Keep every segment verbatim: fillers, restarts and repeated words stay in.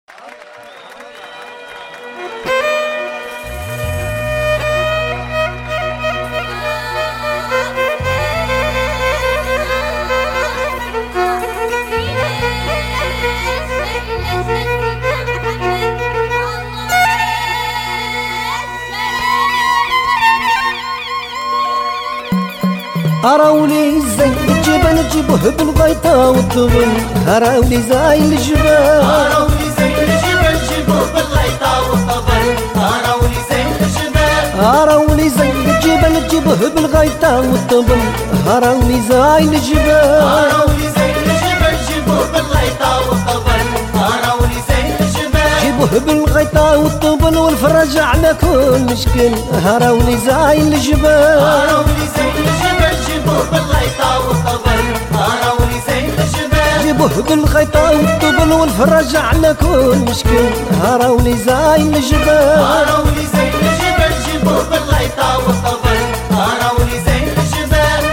هراولي زي الجبل جيبوه بالغيطة والطبل، هراولي زي الجبل هراولي زي الجبل جيبوه بالغيطة والطبل، هراولي زي الجبل هراولي زي الجبل جيبوه بالغيطة والطبل، هراولي زي الجبل هراولي زي الجبل جيبوه بالغيطة والطبل، هراولي زي الجبل جيبوه بالغيطة والطبل والفرج على كل مشكل، هراولي زي الجبل هراولي زي الجبل جيبوه بالغيطة والطبل، هراولي زي الجبل جيبوه بالغيطة والطبل والفرج على كل مشكل، هراولي زي الجبل هراولي زي الجبل جيبوه بالغيطة والطبل، هراولي زي الجبل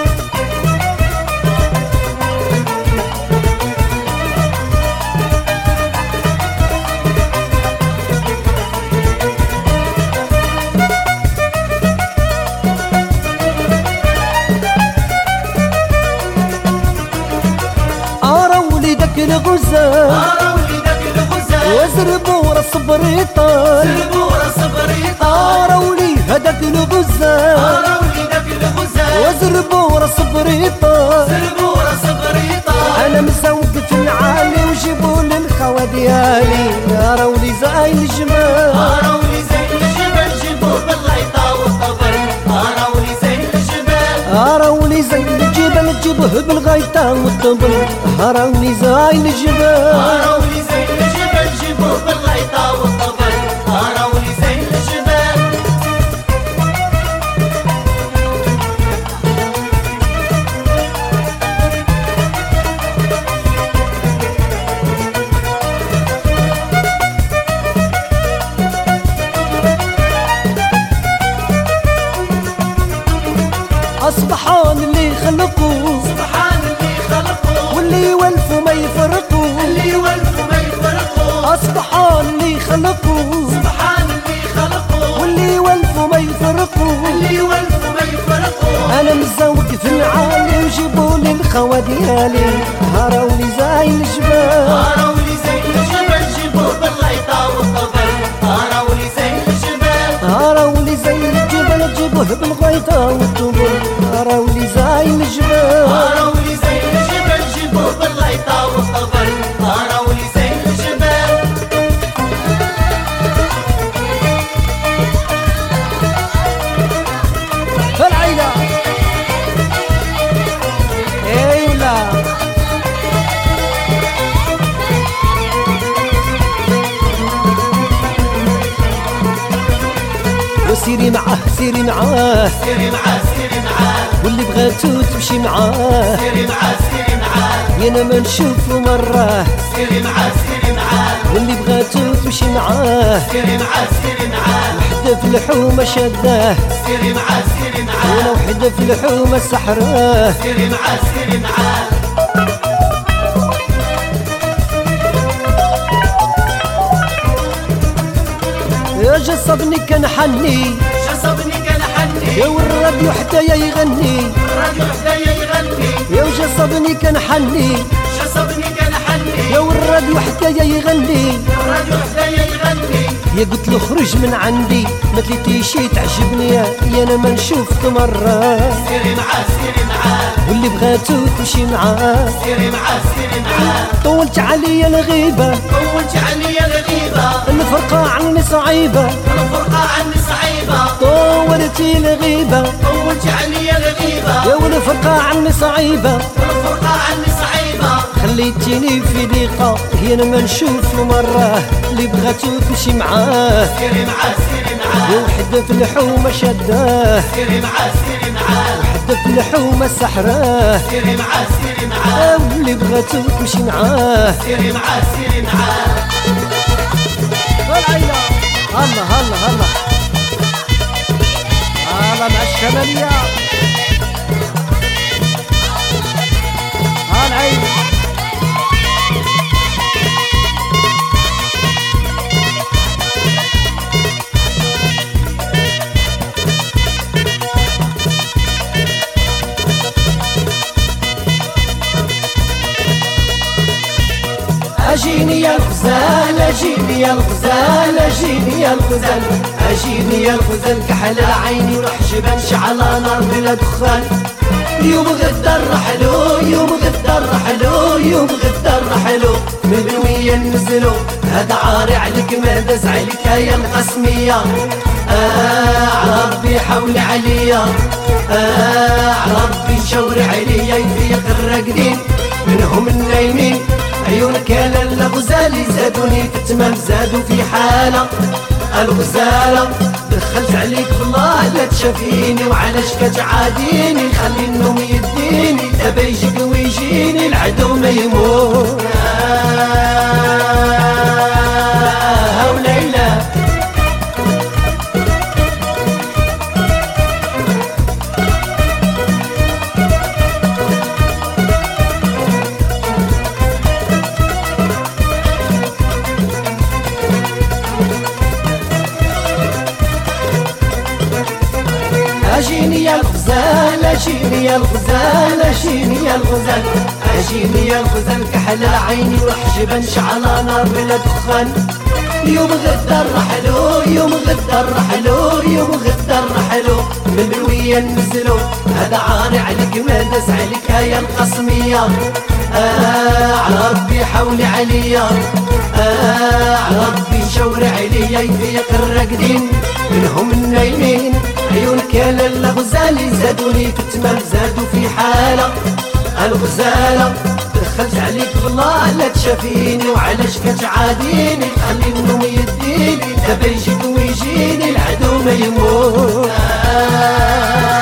الغزال هراولي داك الغزال وزربوا راس بريطان زربوا راس بريطان هراولي هداك الغزال هراولي داك الغزال وزربوا راس بريطان زربوا راس بريطان انا مسوقف العالي وجيبوا لي الخوا ديالي، هراولي زي الجمال هراولي زي الجبل جيبوه بالغيطة والطبل، هراولي زي الجبل هراولي زي الجبل جيبوه بالغيطة والطبل، هراولي زي الجبال هراولي زي الجبل جيبوه بالغيطة والطبل، هراولي زي الجبل أصبحان اللي خلقوا سبحان اللي خلقوا واللي يولفوا ما يفرقوا، اللي يولفوا ما يفرقوا أصبحان اللي خلقوا سبحان اللي خلقوا واللي يولفوا ما يفرقوا، اللي يولفوا ما يفرقوا أنا مزوق في العالي وجيبوا لي الخوا ديالي، هراولي زي الجبال هراولي زي الجبل جيبوه بالغيطة والطبل، هراولي زي الجبل هراولي زي الجبل جيبوه بالغيطة والطبل، هراولي زي الجبال هراولي زي الجبل جيبوه بالغيطة والطبل، هراولي زي الجبل العيلة اي ولا وسيري معاه سيري معاه سيري معاه سيري معاه واللي بغاتو تمشي معاه، سيري معاه سيري معاه يا انا ما نشوفو مراه سيري معاه سيري معاه واللي بغاتو تمشي معاه، سيري معاه سيري معاه وحده في الحومه شداه سيري معاه سيري وانا معاه وحده في الحومه سحراه، سيري معاه سيري معاه يا جصبني كان حني جصبني كان حني يا والراديو حدايا يغني، الراديو حدايا يغني يا جصبني كان حني جصبني كان حني يا والراديو حدايا يغني، الراديو حدايا يغني يا قلت له خرج من عندي ما تليتيش تعجبني، يا انا ما نشوفك مرة سيري معاه سيري معاه واللي بغاتو تمشي معاه، سيري معاه سيري معاه طولت عليا الغيبة طولت عليا الغيبة الفرقة عني صعيبة، الفرقة عني صعيبة طولتي الغيبة طولت عليا الغيبة يا والفرقة عني صعيبة، الفرقة عني صعيبة خليتيني في ضيقة يا انا ما نشوف مرة اللي بغاتو تمشي معاه، سيري معاه سيري معاه يا وحدة في الحومة شداه سيري معاه سيري معاه وحدة في الحومة سحراه، سيري معاه سيري معاه واللي بغاتو تمشي معاه سيري معاه سيري معاه العيلة هلا هلا هلا هلا مع الشمالية العيلة الغزال اجيني يا الغزال اجيني يا الغزال اجيني يا الغزال كحل العين وحجبان شعلة نار بلا دخان يوم غدا رحلو يوم غدا رحلو يوم غدا رحلو من بنوية نزلو هذا عاري عليك ما داز عليك يا القسمية آه ربي حول عليا آه ربي شاور عليا يفيق الراقدين منهم النايمين عيونك يا الغزالي زادوني في التمام زادوا في حالة الغزالة دخلت عليك بالله لا تشافيني وعلاش كتعاديني خلي النوم يديني دابا يجيك ويجيني العدو ما يموت آه وليلى اجيني يا الغزال اجيني يا الغزال اجيني يا الغزال اجيني يا الغزال كحل عيني وحجبان شعلة نار بلا دخان يوم غدا رحلو يوم غدا رحلو يوم غدا رحلو من بلوية نزلو هذا عاري عليك ما داز عليك يا القسمية آه على ربي حولي عليا آه على ربي شاور عليا يفيق الراقدين منهم النايمين عيونك يا الغزالي زادوني في التمام زادوا في حالة الغزالة دخلت عليك بالله لا تشافيني وعلاش كتعاديني خلي النوم يديني دابا يجيك ويجيني العدو ما يموت آه